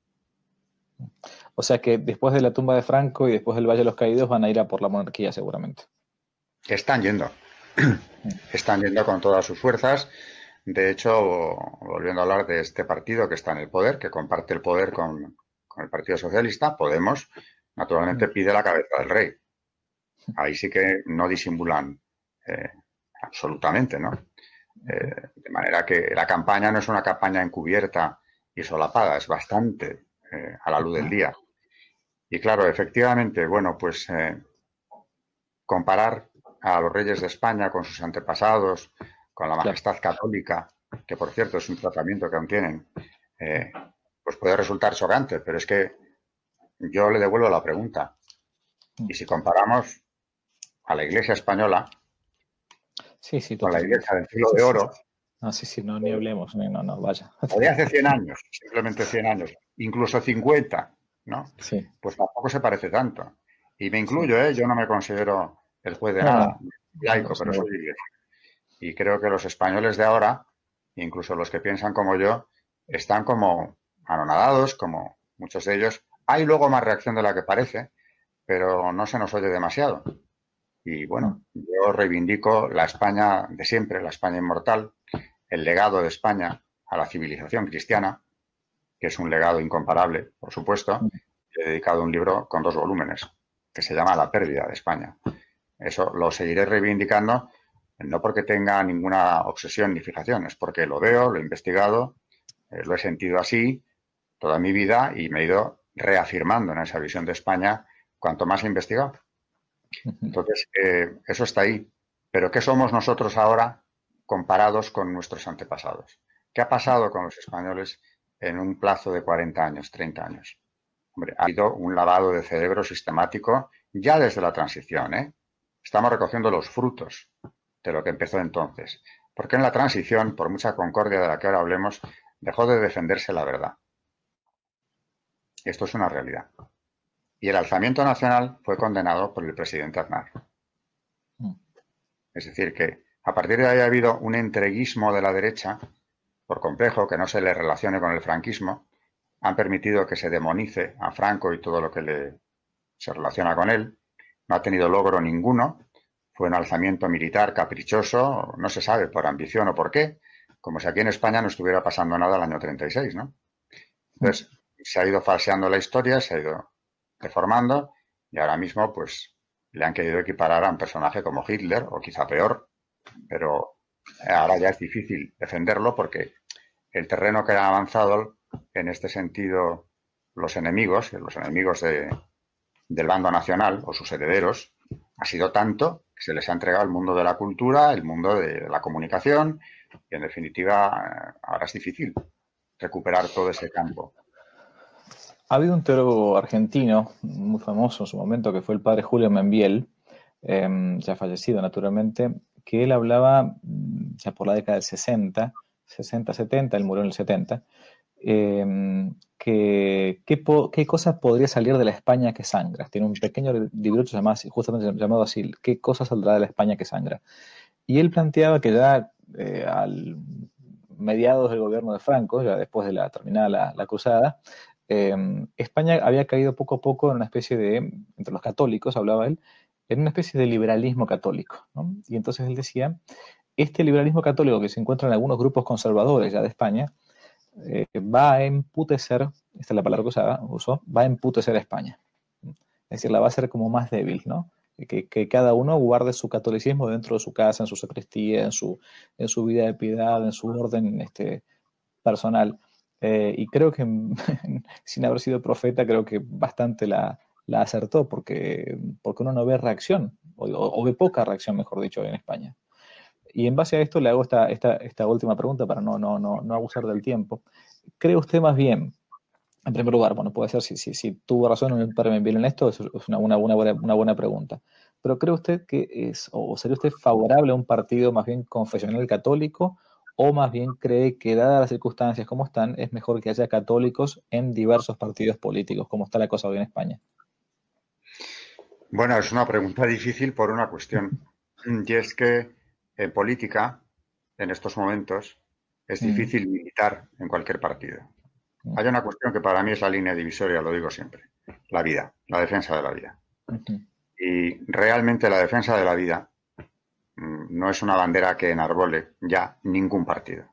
O sea que después de la tumba de Franco y después del Valle de los Caídos van a ir a por la monarquía seguramente. Están yendo, Mm, están yendo con todas sus fuerzas. De hecho, volviendo a hablar de este partido que está en el poder, que comparte el poder con, con el Partido Socialista, Podemos, mm, naturalmente pide la cabeza del rey. Ahí sí que no disimulan eh, absolutamente, ¿no? ujú, Eh, de manera que la campaña no es una campaña encubierta y solapada, es bastante eh, a la luz del ujú. día. Y claro, efectivamente, bueno, pues eh, comparar a los reyes de España con sus antepasados, con la Claro. majestad católica, que por cierto es un tratamiento que aún tienen, eh, pues puede resultar chocante, pero es que yo le devuelvo la pregunta. Mm. Y si comparamos a la Iglesia española Sí, sí, con la totalmente. Iglesia del siglo Sí, de sí. oro, No, sí, sí, no, ni hablemos, ni- no, no, vaya. o de hace cien años, simplemente cien años, incluso cincuenta, ¿no? Sí, Pues tampoco se parece tanto. Y me sí. incluyo, ¿eh? Yo no me considero el juez de No, nada, no, no, laico, sin pero soy duda. de iglesia. Y creo que los españoles de ahora, incluso los que piensan como yo, están como anonadados, como muchos de ellos. Hay luego más reacción de la que parece, pero no se nos oye demasiado. Y Mm, bueno, yo reivindico la España de siempre, la España inmortal, el legado de España a la civilización cristiana, que es un legado incomparable, por supuesto. mm, He dedicado un libro con dos volúmenes que se llama La pérdida de España. Eso lo seguiré reivindicando, no porque tenga ninguna obsesión ni fijación, es porque lo veo, lo he investigado, eh, lo he sentido así toda mi vida y me he ido reafirmando en esa visión de España cuanto más he investigado. ujú. Entonces, eh, eso está ahí. Pero ¿qué somos nosotros ahora comparados con nuestros antepasados? ¿Qué ha pasado con los españoles en un plazo de cuarenta años, treinta años? Hombre, ha habido un lavado de cerebro sistemático ya desde la transición, ¿eh? Estamos recogiendo los frutos de lo que empezó entonces. Porque en la transición, por mucha concordia de la que ahora hablemos, dejó de defenderse la verdad. Esto es una realidad. Y el alzamiento nacional fue condenado por el presidente Aznar. Mm, Es decir, que a partir de ahí ha habido un entreguismo de la derecha, por complejo, que no se le relacione con el franquismo, han permitido que se demonice a Franco y todo lo que le, se relaciona con él. No ha tenido logro ninguno. Fue un alzamiento militar caprichoso, no se sabe por ambición o por qué, como si aquí en España no estuviera pasando nada el año treinta y seis, ¿no? Entonces, se ha ido falseando la historia, se ha ido deformando y ahora mismo, pues, le han querido equiparar a un personaje como Hitler, o quizá peor, pero ahora ya es difícil defenderlo porque el terreno que han avanzado en este sentido los enemigos, los enemigos de, del bando nacional o sus herederos, ha sido tanto que se les ha entregado el mundo de la cultura, el mundo de la comunicación y, en definitiva, ahora es difícil recuperar todo ese campo. Ha habido un teólogo argentino muy famoso en su momento, que fue el padre Julio Membiel, eh, ya fallecido naturalmente, que él hablaba ya por la década del sesenta, sesenta, setenta, él murió en el setenta, eh, que qué, po, qué cosa podría salir de la España que sangra. Tiene un pequeño libro llamado, justamente llamado así, ¿qué cosa saldrá de la España que sangra? Y él planteaba que ya eh, al mediados del gobierno de Franco, ya después de la terminada la, la cruzada, eh, España había caído poco a poco en una especie de, entre los católicos, hablaba él, en una especie de liberalismo católico, ¿no? Y entonces él decía, este liberalismo católico que se encuentra en algunos grupos conservadores ya de España, eh, va a emputecer, esta es la palabra que usaba, usó, va a emputecer a España. Es decir, la va a hacer como más débil, ¿no? Que, que cada uno guarde su catolicismo dentro de su casa, en su sacristía, en su, en su vida de piedad, en su orden este, personal. Eh, y creo que, sin haber sido profeta, creo que bastante la, la acertó, porque, porque uno no ve reacción, o, o ve poca reacción, mejor dicho, en España. Y en base a esto le hago esta, esta, esta última pregunta para no, no, no, no abusar del tiempo. ¿Cree usted más bien, en primer lugar, bueno, puede ser si, si, si tuvo razón en para bien en esto, es una, una, una, buena, una buena pregunta, pero ¿cree usted que es, o sería usted favorable a un partido más bien confesional católico, o más bien cree que, dadas las circunstancias como están, es mejor que haya católicos en diversos partidos políticos, como está la cosa hoy en España? Bueno, es una pregunta difícil por una cuestión, y es que en política, en estos momentos, es Mm, difícil militar en cualquier partido. mm, Hay una cuestión que para mí es la línea divisoria, lo digo siempre, la vida, la defensa de la vida. mm, Y realmente la defensa de la vida mm, no es una bandera que enarbole ya ningún partido.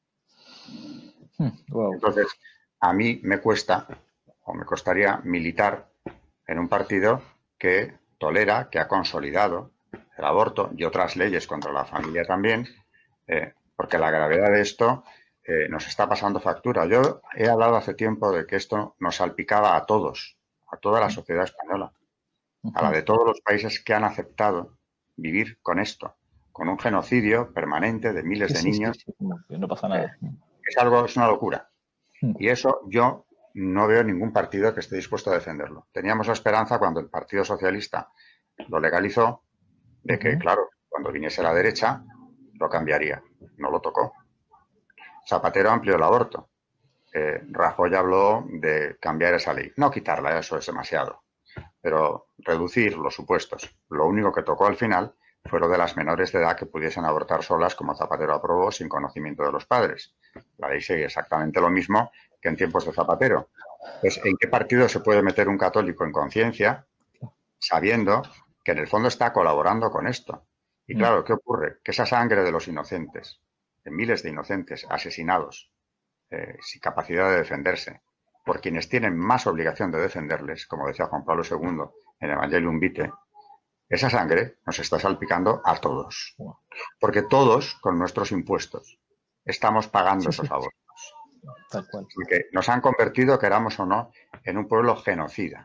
mm, wow. Entonces, a mí me cuesta, o me costaría militar en un partido que tolera, que ha consolidado el aborto y otras leyes contra la familia también, eh, porque la gravedad de esto eh, nos está pasando factura. Yo he hablado hace tiempo de que esto nos salpicaba a todos, a toda la sociedad española, a la Mm, de todos los países que han aceptado vivir con esto, con un genocidio permanente de miles sí, de sí, sí, niños. sí, como que no pasa Eh, nada. es algo, es una locura. Mm, Y eso yo no veo ningún partido que esté dispuesto a defenderlo. Teníamos la esperanza cuando el Partido Socialista lo legalizó de que, ujú. claro, cuando viniese la derecha lo cambiaría. No lo tocó. Zapatero amplió el aborto. Eh, Rajoy habló de cambiar esa ley. No quitarla, eso es demasiado, pero reducir los supuestos. Lo único que tocó al final fue lo de las menores de edad que pudiesen abortar solas, como Zapatero aprobó, sin conocimiento de los padres. La ley sigue exactamente lo mismo que en tiempos de Zapatero. Pues, ¿en qué partido se puede meter un católico en conciencia sabiendo que en el fondo está colaborando con esto? Y Mm, claro, ¿qué ocurre? Que esa sangre de los inocentes, de miles de inocentes asesinados, eh, sin capacidad de defenderse, por quienes tienen más obligación de defenderles, como decía Juan Pablo segundo en Evangelium Vitae, esa sangre nos está salpicando a todos. wow. Porque todos, con nuestros impuestos, estamos pagando Sí, esos sí, abortos. tal cual. Porque nos han convertido, queramos o no, en un pueblo genocida.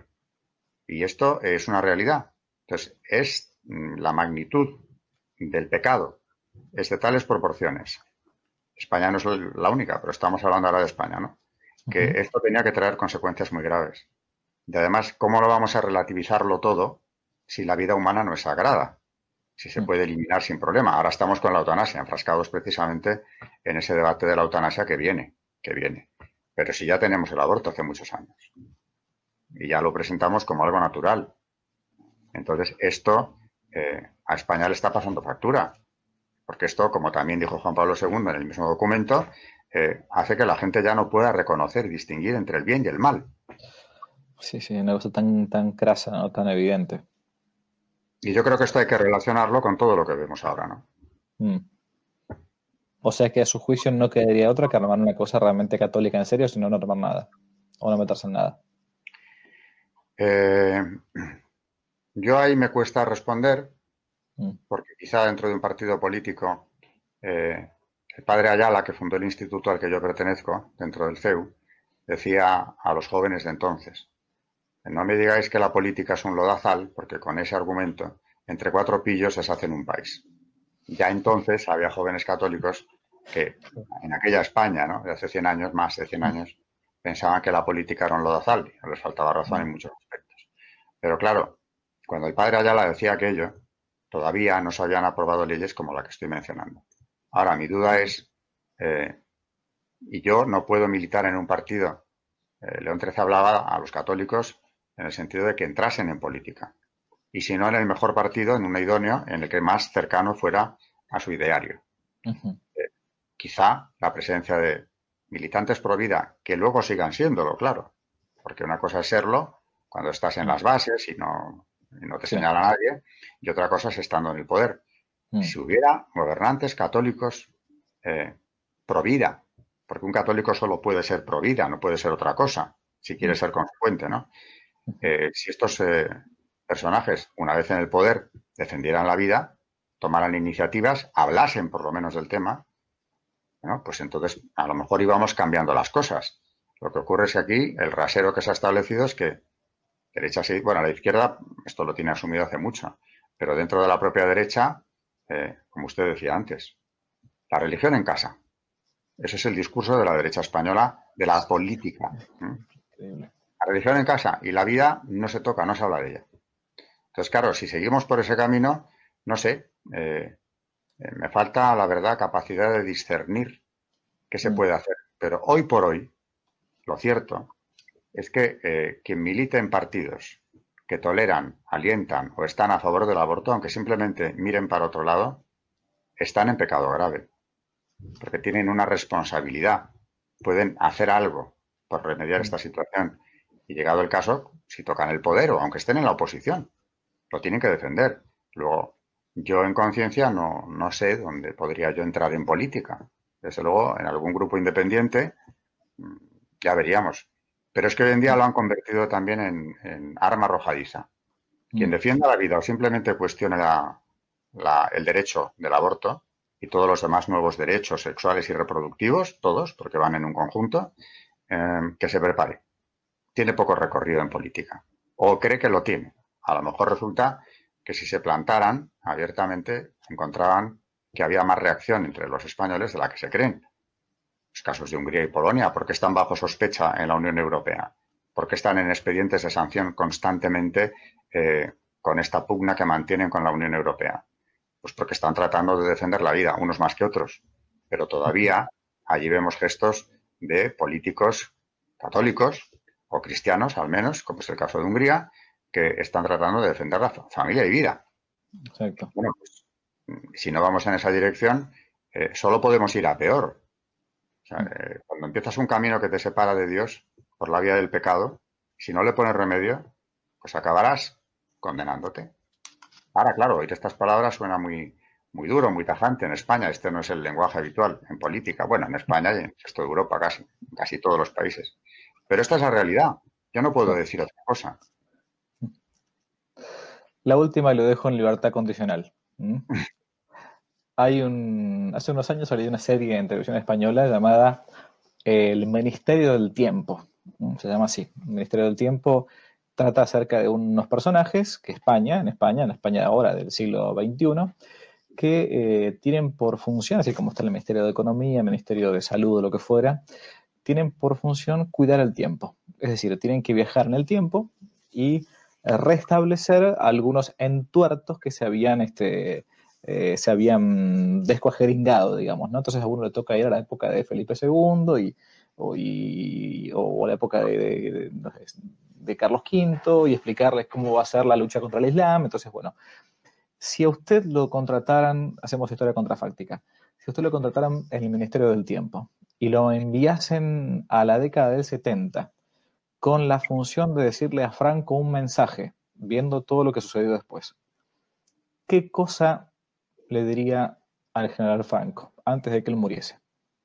Y esto es una realidad. Entonces, es la magnitud del pecado, es de tales proporciones. España no es la única, pero estamos hablando ahora de España, ¿no? Que Ujú. esto tenía que traer consecuencias muy graves. Y además, ¿cómo lo vamos a relativizarlo todo si la vida humana no es sagrada? Si se Mm. puede eliminar sin problema. Ahora estamos con la eutanasia, enfrascados precisamente en ese debate de la eutanasia que viene, que viene. Pero si ya tenemos el aborto hace muchos años y ya lo presentamos como algo natural. Entonces, esto eh, a España le está pasando factura. Porque esto, como también dijo Juan Pablo segundo en el mismo documento, eh, hace que la gente ya no pueda reconocer y distinguir entre el bien y el mal. Sí, sí, una cosa tan, tan crasa, ¿no? Tan evidente. Y yo creo que esto hay que relacionarlo con todo lo que vemos ahora, ¿no? Mm. O sea que a su juicio no quedaría otra que armar una cosa realmente católica en serio, sino no armar nada. O no meterse en nada. Eh, yo ahí me cuesta responder, Mm. porque quizá dentro de un partido político, eh, el padre Ayala, que fundó el instituto al que yo pertenezco, dentro del C E U, decía a los jóvenes de entonces: no me digáis que la política es un lodazal, porque con ese argumento, entre cuatro pillos se hacen un país. Ya entonces había jóvenes católicos que en aquella España, ¿no?, de hace cien años, más de cien años, pensaban que la política era un lodazal y no les faltaba razón en muchos aspectos. Pero claro, cuando el padre Ayala decía aquello, todavía no se habían aprobado leyes como la que estoy mencionando. Ahora, mi duda es, eh, y yo no puedo militar en un partido. Eh, León trece hablaba a los católicos en el sentido de que entrasen en política. Y si no, en el mejor partido, en un idóneo, en el que más cercano fuera a su ideario. Ujú. Eh, quizá la presencia de militantes pro vida, que luego sigan siéndolo, claro, porque una cosa es serlo cuando estás en Mm. las bases y no, y no te Sí. señala nadie, y otra cosa es estando en el poder. Mm. Si hubiera gobernantes católicos eh, pro vida, porque un católico solo puede ser pro vida, no puede ser otra cosa, si quiere Mm. ser consecuente, ¿no? Ujú. Eh, si estos eh, personajes, una vez en el poder, defendieran la vida, tomaran iniciativas, hablasen por lo menos del tema, bueno, pues entonces a lo mejor íbamos cambiando las cosas. Lo que ocurre es que aquí el rasero que se ha establecido es que derecha sí, bueno, la izquierda esto lo tiene asumido hace mucho, pero dentro de la propia derecha, eh, como usted decía antes, la religión en casa. Ese es el discurso de la derecha española de la política. ¿eh? Increíble. La religión en casa y la vida no se toca, no se habla de ella. Entonces, claro, si seguimos por ese camino, no sé, eh, eh, me falta, la verdad, capacidad de discernir qué se Mm. puede hacer. Pero hoy por hoy, lo cierto es que eh, quien milita en partidos que toleran, alientan o están a favor del aborto, aunque simplemente miren para otro lado, están en pecado grave, porque tienen una responsabilidad, pueden hacer algo por remediar Mm. esta situación. Y llegado el caso, si tocan el poder o aunque estén en la oposición, lo tienen que defender. Luego, yo en conciencia no, no sé dónde podría yo entrar en política. Desde luego, en algún grupo independiente ya veríamos. Pero es que hoy en día lo han convertido también en, en arma arrojadiza. Quien Mm. defienda la vida o simplemente cuestione la, la, el derecho del aborto y todos los demás nuevos derechos sexuales y reproductivos, todos, porque van en un conjunto, eh, que se prepare. Tiene poco recorrido en política. O cree que lo tiene. A lo mejor resulta que si se plantaran abiertamente, encontraban que había más reacción entre los españoles de la que se creen. Los casos de Hungría y Polonia, ¿por qué están bajo sospecha en la Unión Europea? ¿Por qué están en expedientes de sanción constantemente eh, con esta pugna que mantienen con la Unión Europea? Pues porque están tratando de defender la vida, unos más que otros. Pero todavía allí vemos gestos de políticos católicos o cristianos, al menos, como es el caso de Hungría, que están tratando de defender la familia y vida. Exacto. Bueno, pues si no vamos en esa dirección, eh, solo podemos ir a peor. O sea, Mm. eh, cuando empiezas un camino que te separa de Dios por la vía del pecado, si no le pones remedio, pues acabarás condenándote. Ahora, claro, oír estas palabras suena muy, muy duro, muy tajante. En España este no es el lenguaje habitual en política. Bueno, en España y en el resto de Europa casi, en casi todos los países. Pero esta es la realidad. Yo no Sí. puedo decir otra cosa. La última lo dejo en libertad condicional. ¿Mm? Hay un, hace unos años salió una serie en televisión española llamada El Ministerio del Tiempo. ¿Mm? Se llama así. El Ministerio del Tiempo trata acerca de unos personajes que España, en España, en España ahora del siglo veintiuno, que eh, tienen por función, así como está el Ministerio de Economía, el Ministerio de Salud o lo que fuera, tienen por función cuidar el tiempo. Es decir, tienen que viajar en el tiempo y eh, restablecer algunos entuertos que se habían, este, eh, se habían descuajeringado, digamos, ¿no? Entonces a uno le toca ir a la época de Felipe segundo y, o, y, o a la época de, de, de, de Carlos quinto y explicarles cómo va a ser la lucha contra el Islam. Entonces, bueno, si a usted lo contrataran, hacemos historia contrafáctica, si a usted lo contrataran en el Ministerio del Tiempo y lo enviasen a la década del setenta con la función de decirle a Franco un mensaje, viendo todo lo que sucedió después, ¿qué cosa le diría al general Franco? antes de que él muriese?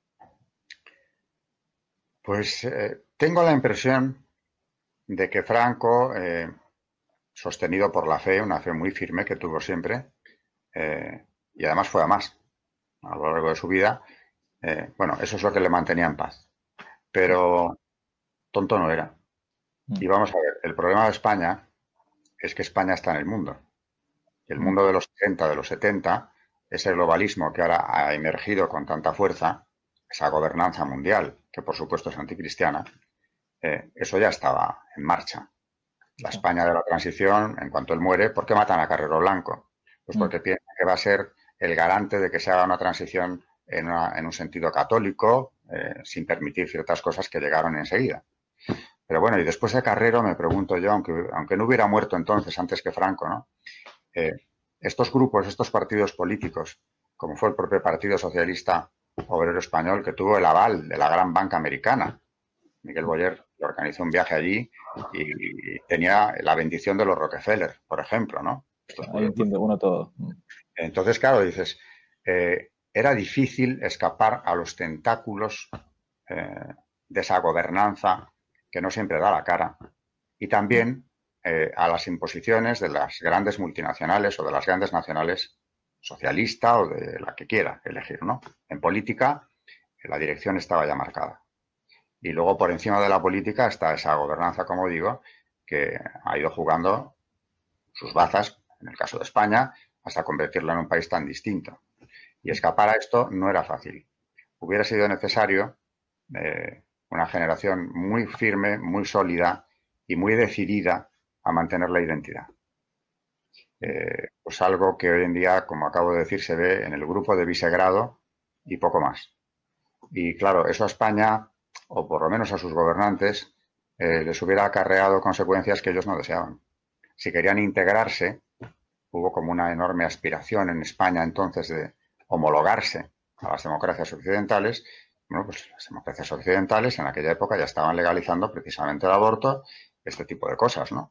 Pues eh, tengo la impresión de que Franco, eh, sostenido por la fe, una fe muy firme que tuvo siempre, eh, y además fue a más a lo largo de su vida, eh, bueno, eso es lo que le mantenía en paz. Pero tonto no era. Y vamos a ver, el problema de España es que España está en el mundo. Y el mundo de los sesenta, de los setenta, ese globalismo que ahora ha emergido con tanta fuerza, esa gobernanza mundial, que por supuesto es anticristiana, eh, eso ya estaba en marcha. La España de la transición, en cuanto él muere, ¿por qué matan a Carrero Blanco? Pues porque piensan que va a ser el garante de que se haga una transición en, una, en un sentido católico, eh, sin permitir ciertas cosas que llegaron enseguida. Pero bueno, y después de Carrero me pregunto yo, aunque, aunque no hubiera muerto entonces, antes que Franco, ¿no? Eh, estos grupos, estos partidos políticos, como fue el propio Partido Socialista Obrero Español, que tuvo el aval de la gran banca americana. Miguel Boyer le organizó un viaje allí y, y tenía la bendición de los Rockefeller, por ejemplo, ¿no? Ahí entiende uno todo. Entonces, claro, dices, eh, era difícil escapar a los tentáculos eh, de esa gobernanza que no siempre da la cara. Y también eh, a las imposiciones de las grandes multinacionales o de las grandes nacionales socialista o de la que quiera elegir, ¿no? En política, la dirección estaba ya marcada. Y luego, por encima de la política, está esa gobernanza, como digo, que ha ido jugando sus bazas, en el caso de España, hasta convertirla en un país tan distinto. Y escapar a esto no era fácil. Hubiera sido necesario eh, una generación muy firme, muy sólida y muy decidida a mantener la identidad. Eh, pues algo que hoy en día, como acabo de decir, se ve en el grupo de Visegrado y poco más. Y claro, eso a España, o por lo menos a sus gobernantes, eh, les hubiera acarreado consecuencias que ellos no deseaban. Si querían integrarse, hubo como una enorme aspiración en España entonces de homologarse a las democracias occidentales. Bueno, pues las democracias occidentales en aquella época ya estaban legalizando precisamente el aborto, este tipo de cosas, ¿no?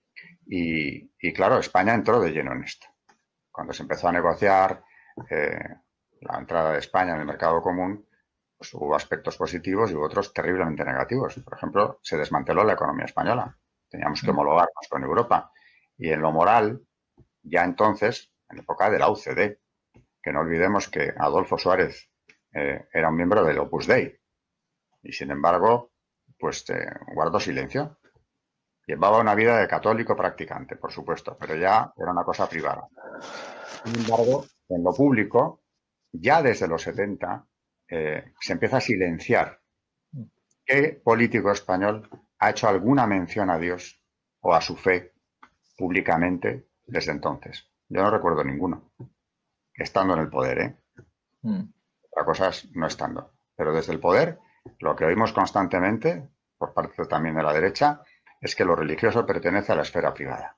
Y, y claro, España entró de lleno en esto. Cuando se empezó a negociar eh, la entrada de España en el mercado común, pues hubo aspectos positivos y otros terriblemente negativos. Por ejemplo, se desmanteló la economía española. Teníamos que homologarnos con Europa. Y en lo moral, ya entonces, en época de la U C D, que no olvidemos que Adolfo Suárez eh, era un miembro del Opus Dei. Y sin embargo, pues eh, guardó silencio. Llevaba una vida de católico practicante, por supuesto, pero ya era una cosa privada. Sin embargo, en lo público, ya desde los setenta, eh, se empieza a silenciar. ¿Qué político español ha hecho alguna mención a Dios o a su fe públicamente desde entonces? Yo no recuerdo ninguno. Estando en el poder, ¿eh? Mm. Otra cosa es no estando. Pero desde el poder, lo que oímos constantemente, por parte también de la derecha, es que lo religioso pertenece a la esfera privada.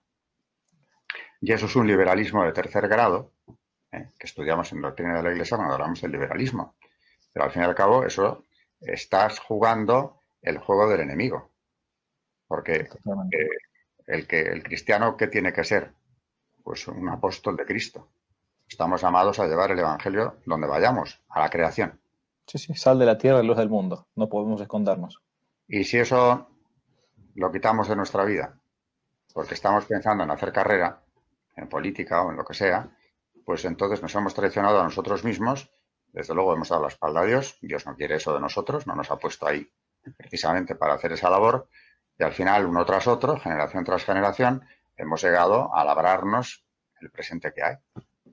Y eso es un liberalismo de tercer grado, ¿eh? Que estudiamos en doctrina de la Iglesia cuando hablamos del liberalismo. Pero al fin y al cabo, eso estás jugando el juego del enemigo. Porque eh, el, que, el cristiano, ¿qué tiene que ser? Pues un apóstol de Cristo. Estamos llamados a llevar el Evangelio donde vayamos, a la creación. Sí, sí, sal de la tierra y luz del mundo. No podemos escondernos. Y si eso lo quitamos de nuestra vida, porque estamos pensando en hacer carrera, en política o en lo que sea, pues entonces nos hemos traicionado a nosotros mismos. Desde luego hemos dado la espalda a Dios. Dios no quiere eso de nosotros, no nos ha puesto ahí precisamente para hacer esa labor. Y al final, uno tras otro, generación tras generación, hemos llegado a labrarnos el presente que hay.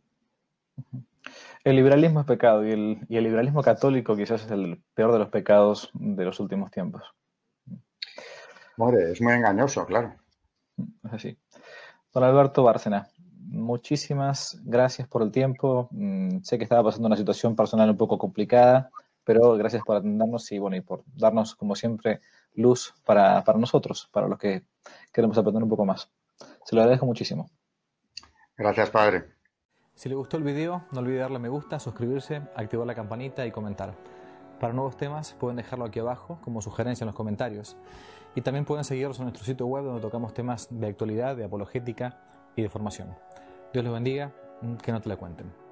El liberalismo es pecado y el, y el liberalismo católico quizás es el peor de los pecados de los últimos tiempos. Hombre, es muy engañoso, claro. Es así. Don Alberto Bárcena, muchísimas gracias por el tiempo. Mm, sé que estaba pasando una situación personal un poco complicada, pero gracias por atendernos y, bueno, y por darnos, como siempre, luz para, para nosotros, para los que queremos aprender un poco más. Se lo agradezco muchísimo. Gracias, padre. Si le gustó el video, no olvide darle me gusta, suscribirse, activar la campanita y comentar. Para nuevos temas pueden dejarlo aquí abajo como sugerencia en los comentarios. Y también pueden seguirnos en nuestro sitio web donde tocamos temas de actualidad, de apologética y de formación. Dios los bendiga, que no te la cuenten.